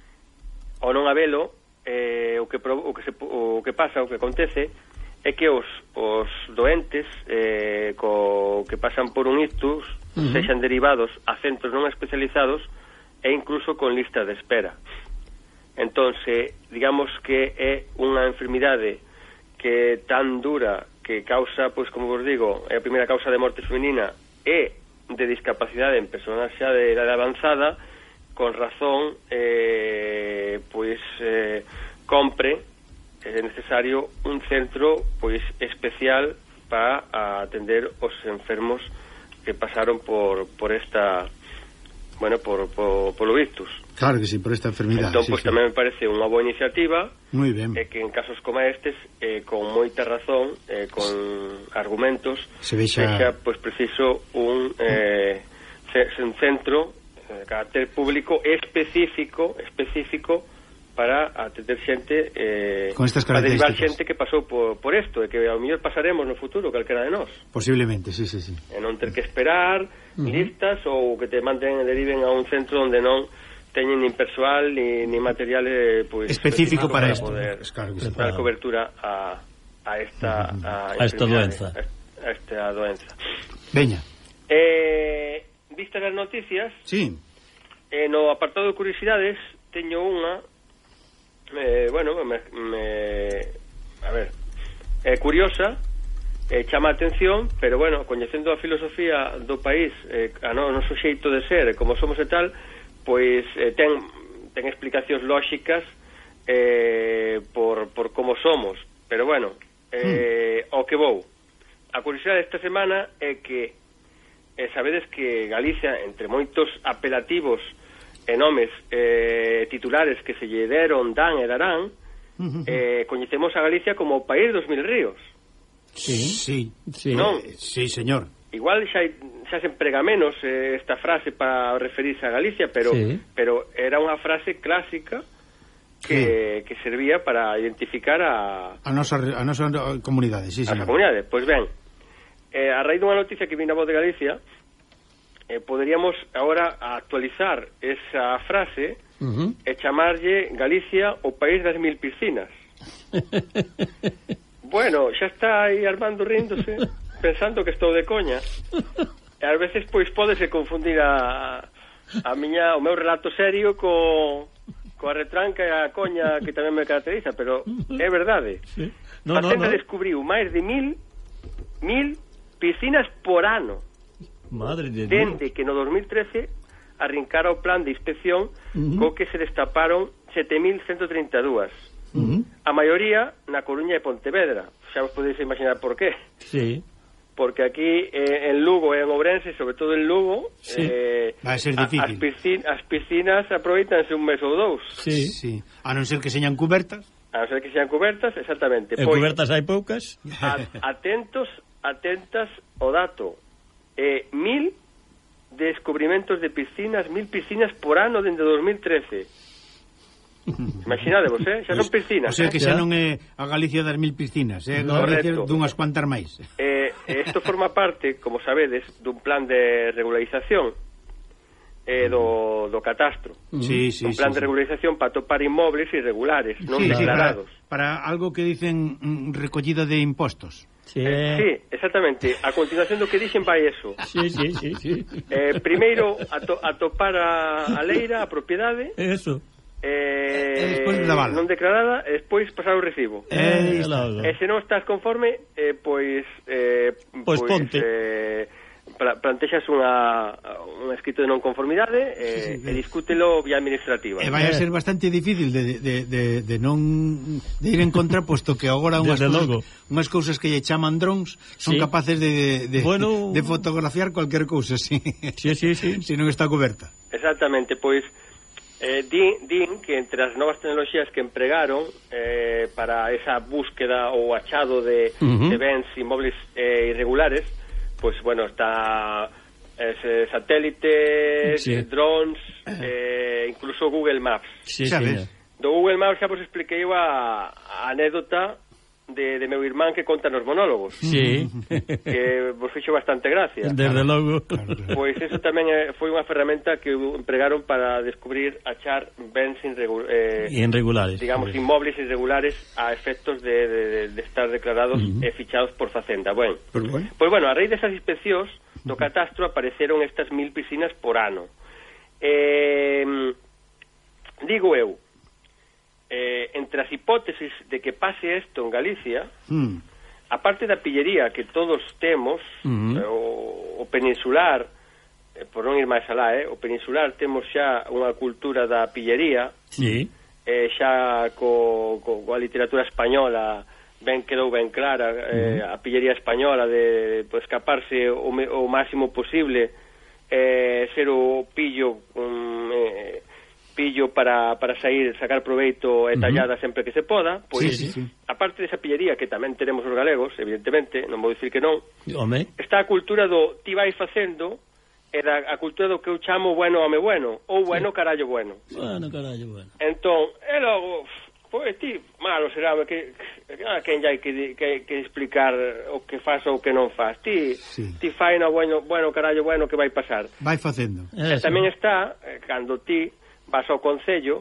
Speaker 1: ao non habelo eh, o que o que se, o que pasa, o que acontece é que os, os doentes eh, co, que pasan por un ictus uh-huh. sexan derivados a centros non especializados e incluso con lista de espera. Entonces, digamos que é unha enfermidade que tan dura que causa, pois como vos digo, é a primeira causa de morte feminina e de discapacidade en persoas xa de edade avanzada, con razón eh, pois eh, compre é necesario un centro pois especial para atender os enfermos que pasaron por por esta bueno, por, por, por lo ictus.
Speaker 3: Claro que sí, por esta enfermidade.
Speaker 1: Entón,
Speaker 3: sí,
Speaker 1: pois
Speaker 3: sí.
Speaker 1: tamén me parece unha boa iniciativa.
Speaker 3: Moi ben.
Speaker 1: E que en casos como estes, eh, con moita razón, eh, con argumentos,
Speaker 3: se vexa,
Speaker 1: vexa pois preciso un eh, un centro de carácter público específico, específico para atender xente eh,
Speaker 3: con estas
Speaker 1: para derivar
Speaker 3: características,
Speaker 1: xente que pasou por, por esto e que ao mellor pasaremos no futuro calquera de nós,
Speaker 3: posiblemente, sí, sí, sí.
Speaker 1: E non ter que esperar uh-huh. listas ou que te manden deriven a un centro onde non teñen nin persoal ni, ni material eh, pues,
Speaker 3: específico, específico para, para
Speaker 1: esto,
Speaker 3: poder
Speaker 1: claro que sí.
Speaker 3: Dar
Speaker 1: cobertura a, a esta
Speaker 2: uh-huh.
Speaker 1: a,
Speaker 2: a esta doenza
Speaker 1: a, a esta doenza.
Speaker 3: Veña.
Speaker 1: Eh, vistas as noticias,
Speaker 3: sí.
Speaker 1: eh, no apartado de curiosidades teño unha Eh, bueno, me, me, a ver, é eh, curiosa, eh, chama a atención, pero bueno, coñecendo a filosofía do país, eh, a no, noso xeito de ser, como somos e tal, pois eh, ten, ten explicacións lóxicas eh, por, por como somos, pero bueno, eh, mm. ao que vou. A curiosidade esta semana é que eh, sabedes que Galicia, entre moitos apelativos e nomes eh, titulares que se lle deron, dan e darán, uh-huh. eh, coñecemos a Galicia como o país dos mil ríos.
Speaker 3: Sí, sí, sí,
Speaker 1: non?
Speaker 3: Eh, sí, señor.
Speaker 1: Igual xa, xa se emprega menos eh, esta frase para referirse a Galicia, pero sí. pero era unha frase clásica que, sí. que servía para identificar a
Speaker 3: a nosa, a nosa comunidade, sí,
Speaker 1: a nosa comunidade. Pois ben, eh, a raíz dunha noticia que vin na Voz de Galicia, Eh, poderíamos agora actualizar esa frase uh-huh. e chamarlle Galicia o país das mil piscinas. Bueno, xa está aí Armando ríndose, pensando que estou de coña. E ás veces pois pódese confundir a, a miña, o meu relato serio co, coa retranca e a coña que tamén me caracteriza, pero é verdade. Sí. No, a Facenda no, no. descubriu máis de mil mil piscinas por ano.
Speaker 2: Madre de
Speaker 1: Dende que no dos mil trece arrincara o plan de inspección uh-huh. co que se destaparon sete mil ciento trinta e dúas. Uh-huh. A maioría na Coruña e Pontevedra. Xa vos podeis imaginar por qué.
Speaker 2: Sí.
Speaker 1: Porque aquí eh, en Lugo e en Ourense, sobre todo en Lugo,
Speaker 3: sí.
Speaker 1: eh,
Speaker 3: vai ser difícil.
Speaker 1: As, piscin as piscinas aproveitanse un mes ou dous.
Speaker 3: Sí, sí. A non ser que señan cubertas.
Speaker 1: A non ser que sean cubertas, exactamente.
Speaker 2: E pois, cubertas hai poucas.
Speaker 1: A, atentos, atentas o dato. eh, mil descubrimentos de piscinas, mil piscinas por ano dende dos mil trece. Imaginadevos, eh? Xa son piscinas.
Speaker 3: O sea que
Speaker 1: eh?
Speaker 3: xa non é a Galicia das mil piscinas, é a Galicia dunhas cuantas máis.
Speaker 1: Eh, isto forma parte, como sabedes, dun plan de regularización eh, do, do catastro.
Speaker 3: Sí, sí,
Speaker 1: un plan
Speaker 3: sí,
Speaker 1: de regularización sí. para topar inmobles irregulares, non
Speaker 3: sí,
Speaker 1: declarados.
Speaker 3: Sí, para, para algo que dicen mm, recollida de impostos.
Speaker 2: Sí.
Speaker 1: Eh, sí, exactamente. A continuación do que dixen vai eso.
Speaker 2: Sí, sí, sí, sí.
Speaker 1: Eh, primeiro, a, to, a topar a, a leira, a propiedade.
Speaker 2: Eso.
Speaker 1: Eh,
Speaker 3: e
Speaker 1: non declarada, e despois pasar o recibo.
Speaker 2: Eh,
Speaker 1: e se non estás conforme, eh, pois eh,
Speaker 2: pois, pois ponte.
Speaker 1: Eh, plantexas unha un escrito de non conformidade eh, sí, sí, e discútelo vía administrativa.
Speaker 3: E vai a ser bastante difícil de, de, de, de non de ir en contra, posto que agora unhas cousas, unhas cousas que lle chaman drones son sí. capaces de, de,
Speaker 2: bueno...
Speaker 3: de fotografiar cualquier cousa, sí.
Speaker 2: Sí, sí, sí.
Speaker 3: Se non está coberta.
Speaker 1: Exactamente, pois Eh, din, din que entre as novas tecnoloxías que empregaron eh, para esa búsqueda ou achado de, uh-huh. de bens inmobles eh, irregulares, pois, pues, bueno, está eh, satélites, sí. drones, eh, incluso Google Maps.
Speaker 2: Sí, sabes?
Speaker 1: Do Google Maps xa vos expliquei a, a anécdota de, de meu irmán que conta nos monólogos.
Speaker 2: Sí.
Speaker 1: Que vos fixo bastante gracia.
Speaker 2: Desde logo.
Speaker 1: Pois eso tamén é, foi unha ferramenta que empregaron para descubrir, achar bens irregu eh,
Speaker 2: irregulares.
Speaker 1: Digamos, sí. inmobles irregulares a efectos de, de, de, de estar declarados uh-huh. e fichados por Facenda. Bueno,
Speaker 3: pues bueno.
Speaker 1: Pois bueno, a raíz desas inspeccións do catastro apareceron estas mil piscinas por ano. Eh, digo eu, Eh, entre as hipótesis de que pase isto en Galicia, mm. a parte da pillería que todos temos, mm-hmm. eh, o, o peninsular, eh, por non ir máis alá, eh, o peninsular temos xa unha cultura da pillería,
Speaker 2: sí.
Speaker 1: eh, xa co, co, coa literatura española ben quedou ben clara, eh, mm. a pillería española de pues, escaparse o, me, o máximo posible, eh, ser o pillo um, eh, pillo para, para sair, sacar proveito e tallada uh-huh. sempre que se poda, pois, sí, sí, sí. a parte desa pillería que tamén tenemos os galegos, evidentemente, non vou dicir que non,
Speaker 2: Home.
Speaker 1: está a cultura do ti vai facendo, e da, a cultura do que eu chamo bueno home bueno, ou bueno sí. carallo bueno.
Speaker 2: Bueno, carallo bueno.
Speaker 1: Entón, e logo, pois ti, malo será, que, que a quen hai que, que, que explicar o que faz ou o que non faz. Ti, sí. ti fai no bueno, bueno, carallo bueno, que vai pasar.
Speaker 3: Vai facendo.
Speaker 1: E tamén está, eh, cando ti vas ao Concello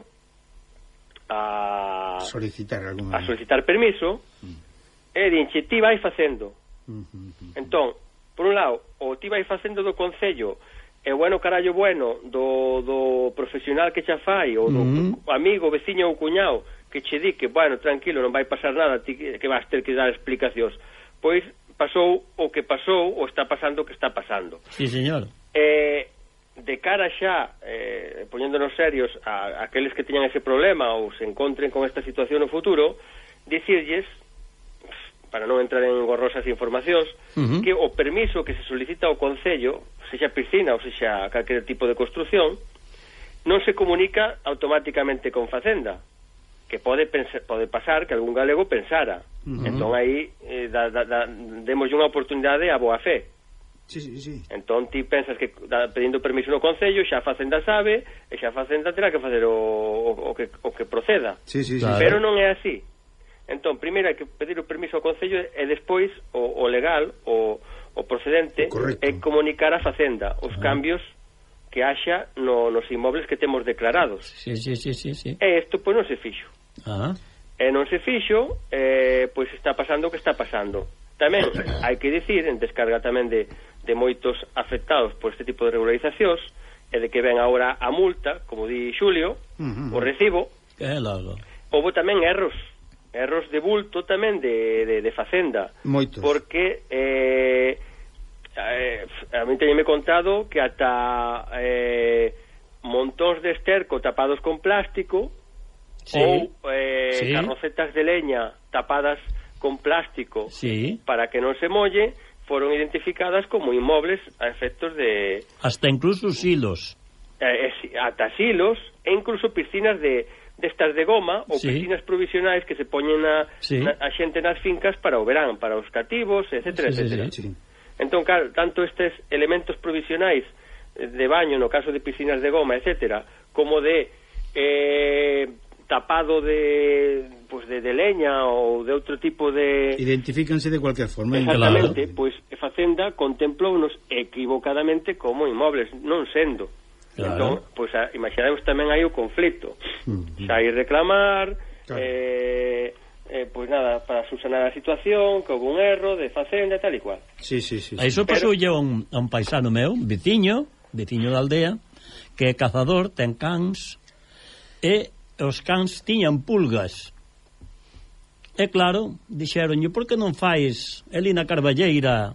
Speaker 1: a
Speaker 3: solicitar alguna...
Speaker 1: a solicitar permiso mm. e dinche, ti vai facendo mm-hmm. entón, por un lado o ti vai facendo do Concello e bueno, carallo bueno do, do profesional que xa fai ou do mm-hmm. amigo, veciño ou cuñado que che di que, bueno, tranquilo, non vai pasar nada, ti que vas ter que dar explicacións, pois pasou o que pasou ou está pasando o que está pasando.
Speaker 2: Sí, señor.
Speaker 1: E de cara xa, eh, poñéndonos serios a, a aqueles que teñan ese problema ou se encontren con esta situación no futuro, dicirlles, para non entrar en gorrosas informacións, uh-huh. que o permiso que se solicita ao Concello, sexa piscina ou sexa calquer tipo de construción, non se comunica automáticamente con Facenda, que pode, pensar, pode pasar que algún galego pensara. Uh-huh. Entón aí eh, da, da, da, demos unha oportunidade a boa fe.
Speaker 3: Sí, sí, sí.
Speaker 1: Entón ti pensas que da, pedindo permiso no Concello xa a Facenda sabe e xa a Facenda terá que facer o, o, o, que, o que proceda,
Speaker 3: sí, sí,
Speaker 1: claro. Pero non é así. Entón primeiro hai que pedir o permiso ao Concello e despois o, o legal, o, o procedente é comunicar a Facenda os ah. cambios que haxa no, nos inmobles que temos declarados.
Speaker 2: Sí, sí, sí, sí, sí.
Speaker 1: E isto pois non se fixo.
Speaker 2: Ah.
Speaker 1: E non se fixo, eh, pois está pasando o que está pasando. Tamén hai que dicir, en descarga tamén de, de moitos afectados por este tipo de regularizacións, e de que ven agora a multa, como di Xulio, uh-huh. o recibo.
Speaker 2: Que logo.
Speaker 1: Houve tamén erros, erros de bulto tamén de, de, de Facenda.
Speaker 3: Moitos.
Speaker 1: Porque eh, eh, a mí teñeme contado que ata eh, montóns de esterco tapados con plástico, sí. ou eh, sí. carrocetas de leña tapadas con plástico, sí. para que non se molle, foron identificadas como inmobles a efectos de...
Speaker 2: Hasta incluso silos.
Speaker 1: Eh, eh, ata silos, e incluso piscinas de destas de goma, ou sí. piscinas provisionais que se poñen a, sí. na, a xente nas fincas para o verán, para os cativos, etcétera, sí, etcétera. Sí, sí. Entón, claro, tanto estes elementos provisionais de baño, no caso de piscinas de goma, etcétera, como de eh, tapado de, pues de, de leña ou de outro tipo de...
Speaker 3: Identifícanse de cualquier forma.
Speaker 1: Exactamente, claro. Pois Facenda contemplounos equivocadamente como inmobles, non sendo. Claro. Entón, pois a, imaginamos tamén aí o conflito. Mm-hmm. Xa hai reclamar, claro. eh, eh, pois nada, para subsanar a situación, que houve un erro de Facenda, tal e cual.
Speaker 3: Sí, sí, sí.
Speaker 2: Aí só pasou a un, a un paisano meu, un veciño, veciño da aldea, que é cazador, ten cans, e os cans tiñan pulgas. E claro, dixeronlle, por que non fais ali na Carballeira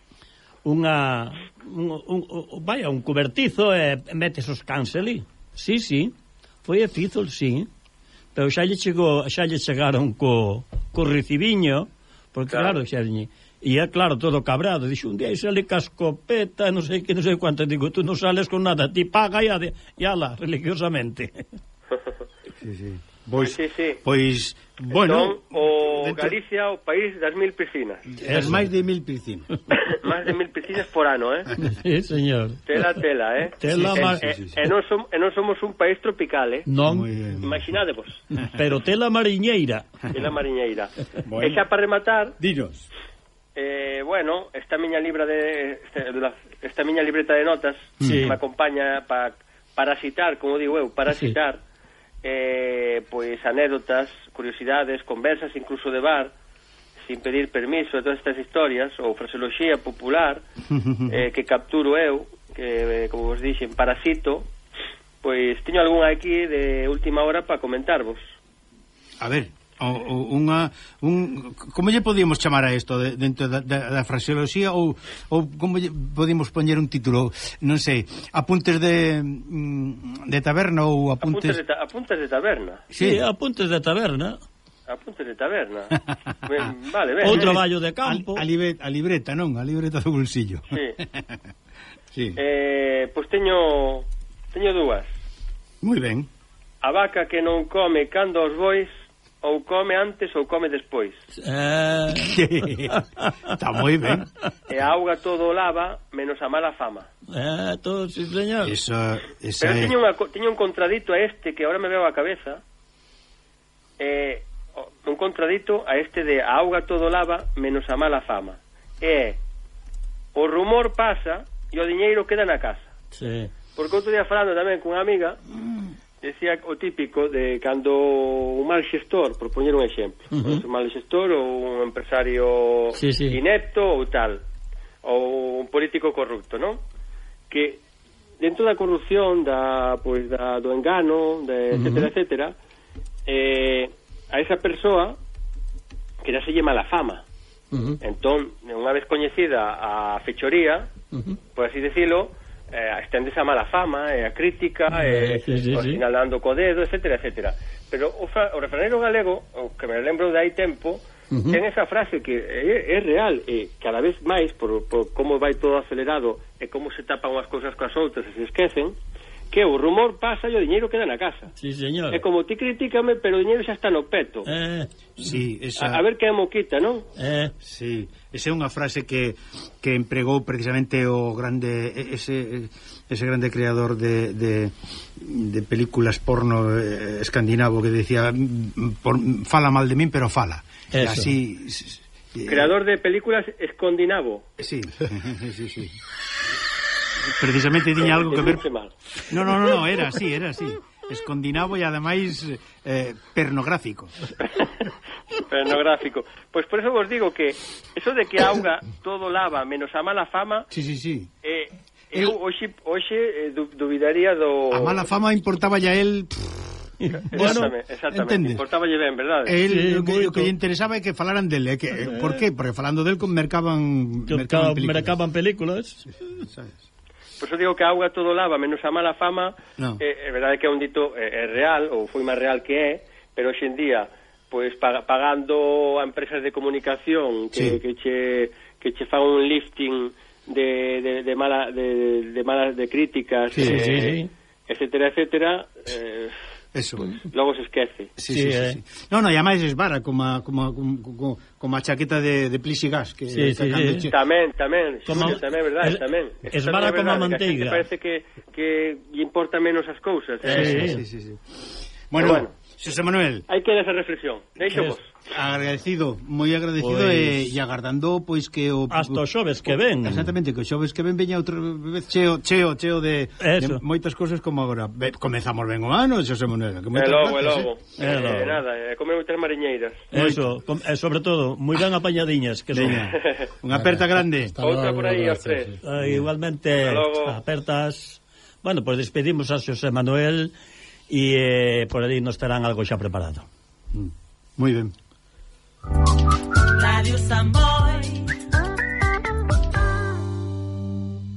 Speaker 2: unha un, un, un, vaya, un cobertizo e metes os cans ali? Sí, sí, foi e fizo, sí, pero xa lle chegou, xa lle chegaron co, co recibiño, porque claro, claro xa lle... E é claro, todo cabrado. Dixo, un día e sale cascopeta, non sei que, non sei cuánto. Digo, tú non sales con nada, ti paga e ala, religiosamente.
Speaker 3: Sí, sí. Pois,
Speaker 1: sí, sí.
Speaker 3: Pois, bueno...
Speaker 1: Entón, o dentro... Galicia, o país das mil piscinas.
Speaker 3: Das máis de mil piscinas.
Speaker 1: Máis de mil piscinas por ano, eh?
Speaker 2: Sí, señor.
Speaker 1: Tela, tela, eh?
Speaker 2: Tela,
Speaker 1: sí,
Speaker 2: mar...
Speaker 1: E, e, e, non som, e non somos un país tropical, eh?
Speaker 2: Non.
Speaker 1: Imaginadevos.
Speaker 2: Pero tela mariñeira.
Speaker 1: Tela mariñeira.
Speaker 3: Bueno.
Speaker 1: E xa para rematar...
Speaker 3: Dinos.
Speaker 1: Eh, bueno, esta miña libra de esta miña libreta de notas
Speaker 2: sí.
Speaker 1: que me acompaña pa, para citar, como digo eu, para sí. citar eh, pois anécdotas, curiosidades, conversas incluso de bar sin pedir permiso, de todas estas historias ou fraseoloxía popular eh, que capturo eu, que como vos dixen, parasito, pois teño algunha aquí de última hora para comentarvos.
Speaker 3: A ver, o, o, unha un, como lle podíamos chamar a isto de, dentro da, da, da fraseoloxía ou, ou como lle podíamos poñer un título, non sei, apuntes de de taberna ou apuntes
Speaker 1: apuntes de, ta, apuntes de taberna.
Speaker 2: Sí, sí, apuntes de taberna.
Speaker 1: Apuntes de taberna. Ben, vale, ben.
Speaker 2: Ou traballo de campo.
Speaker 3: A, a, libreta, a libreta, non, a libreta do bolsillo.
Speaker 1: Sí.
Speaker 3: Sí.
Speaker 1: Eh, pois teño teño dúas.
Speaker 3: Moi ben.
Speaker 1: A vaca que non come cando os bois, ou come antes ou come despois.
Speaker 2: Eh...
Speaker 3: Está moi ben.
Speaker 1: E a auga todo lava, menos a mala fama.
Speaker 2: Eh, todo, sí, señor.
Speaker 3: Esa, esa
Speaker 1: Pero
Speaker 3: é...
Speaker 1: tiño, unha, tiño un contradito a este que ahora me veo a cabeza. Eh, un contradito a este de a auga todo lava, menos a mala fama. E o rumor pasa e o diñeiro queda na casa.
Speaker 2: Sí.
Speaker 1: Porque outro día falando tamén cunha amiga, decía o típico de cando un mal xestor, por poñer un exemplo, uh-huh. un mal xestor ou un empresario
Speaker 2: sí, sí.
Speaker 1: inepto ou tal, ou un político corrupto, non? Que dentro da corrupción, da, pois, da, do engano, de, uh-huh. etcétera, etcétera, eh, a esa persoa que dáselle mala fama. Uh-huh. Entón, unha vez coñecida a fechoría, uh-huh. por así decirlo, eh, esténdese a mala fama e a crítica e eh, sí, sí, sí. sinalando co dedo, etcétera, etcétera. Pero o, fra, o refraneiro galego, o que me lembro de aí tempo, uh-huh. ten esa frase que é, é real e cada vez máis por, por como vai todo acelerado e como se tapan unhas cousas coas outras e se esquecen, que o rumor pasa e o diñeiro queda na casa.
Speaker 2: Sí, señor.
Speaker 1: É como ti critícame, pero o diñeiro xa está no peto.
Speaker 2: Eh,
Speaker 3: sí, esa...
Speaker 1: a, a ver que é moquita, non?
Speaker 2: Eh,
Speaker 3: sí, esa é unha frase que, que empregou precisamente o grande ese, ese grande creador de, de, de películas porno eh, escandinavo que decía por, fala mal de min, pero fala. E así...
Speaker 1: Creador de películas escandinavo.
Speaker 3: Sí, sí, sí. Precisamente tiña algo que ver... No, no, no, no, era así, era así. Escandinavo e ademais eh, pernográfico.
Speaker 1: Pernográfico. Pois por eso vos digo que eso de que a auga todo lava menos a mala fama.
Speaker 3: Sí, sí, sí.
Speaker 1: Eh, eu hoxe hoxe eh, dubidaría do
Speaker 3: a mala fama importaba ya el
Speaker 1: Exactamente, exactamente. Importaba ben, verdade?
Speaker 3: El, sí, o, que, o que lle interesaba é que falaran dele, que, eh. ¿por qué? Porque falando del mercaban
Speaker 2: mercaban películas. Mercaban películas.
Speaker 3: ¿Sabes?
Speaker 1: Por eso digo que a auga todo lava, menos a mala fama. No. É eh, verdade que é un dito é, é real, ou foi máis real que é, pero hoxe en día, pois pues, pagando a empresas de comunicación que, sí. que che que che fan un lifting de, de, de mala de, de malas de críticas,
Speaker 2: sí,
Speaker 1: eh,
Speaker 2: sí, sí.
Speaker 1: etcétera, etcétera, eh,
Speaker 3: Eso.
Speaker 1: Logo se esquece.
Speaker 3: Sí,
Speaker 2: Sí,
Speaker 3: sí, sí,
Speaker 2: eh.
Speaker 3: sí. No, no, e ademais esvara como a, como, a- como, como, como a chaqueta de, de plexigás que,
Speaker 2: Sí,
Speaker 3: que
Speaker 2: sí,
Speaker 3: cando
Speaker 2: sí.
Speaker 3: che-
Speaker 1: Tamén, tamén,
Speaker 2: Como-
Speaker 1: Xulio, tamén é verdade,
Speaker 2: es-
Speaker 1: tamén. Eso
Speaker 2: esvara
Speaker 1: tamén é
Speaker 2: como a
Speaker 1: verdade, que a
Speaker 2: manteiga.
Speaker 1: xente parece que, que lle importa menos as cousas.
Speaker 2: Sí,
Speaker 1: eh.
Speaker 3: sí, sí, sí. Bueno,
Speaker 1: Pero bueno.
Speaker 3: Xosé Manuel,
Speaker 1: Hai que dar esa reflexión. Deixo vos.
Speaker 3: agradecido, moi agradecido
Speaker 2: Pois-
Speaker 3: e, e agardando pois que o
Speaker 2: Hasta os xoves que ven.
Speaker 3: Exactamente, que o xoves que ven veña outra vez cheo, cheo, cheo de, de
Speaker 2: Eso.
Speaker 3: moitas cousas como agora. Be, comezamos ben o ano, Xosé Manuel. Que
Speaker 1: E
Speaker 3: moitas
Speaker 1: logo, e
Speaker 3: gracias,
Speaker 1: logo.
Speaker 3: eh.
Speaker 2: É logo.
Speaker 1: Eh, nada, eh, comer moitas mariñeiras.
Speaker 2: Eso, com- e sobre todo, moi ben apañadiñas que son.
Speaker 3: Veña, unha aperta grande.
Speaker 4: Hasta
Speaker 1: Outra
Speaker 4: luego,
Speaker 1: por aí, aos
Speaker 4: gracias,
Speaker 1: tres.
Speaker 4: sí.
Speaker 2: Eh, igualmente,
Speaker 1: Hasta logo.
Speaker 2: apertas. Bueno, pues despedimos a Xosé Manuel e eh, por aí nos terán algo xa preparado.
Speaker 3: Moi ben.
Speaker 5: Radio Samboy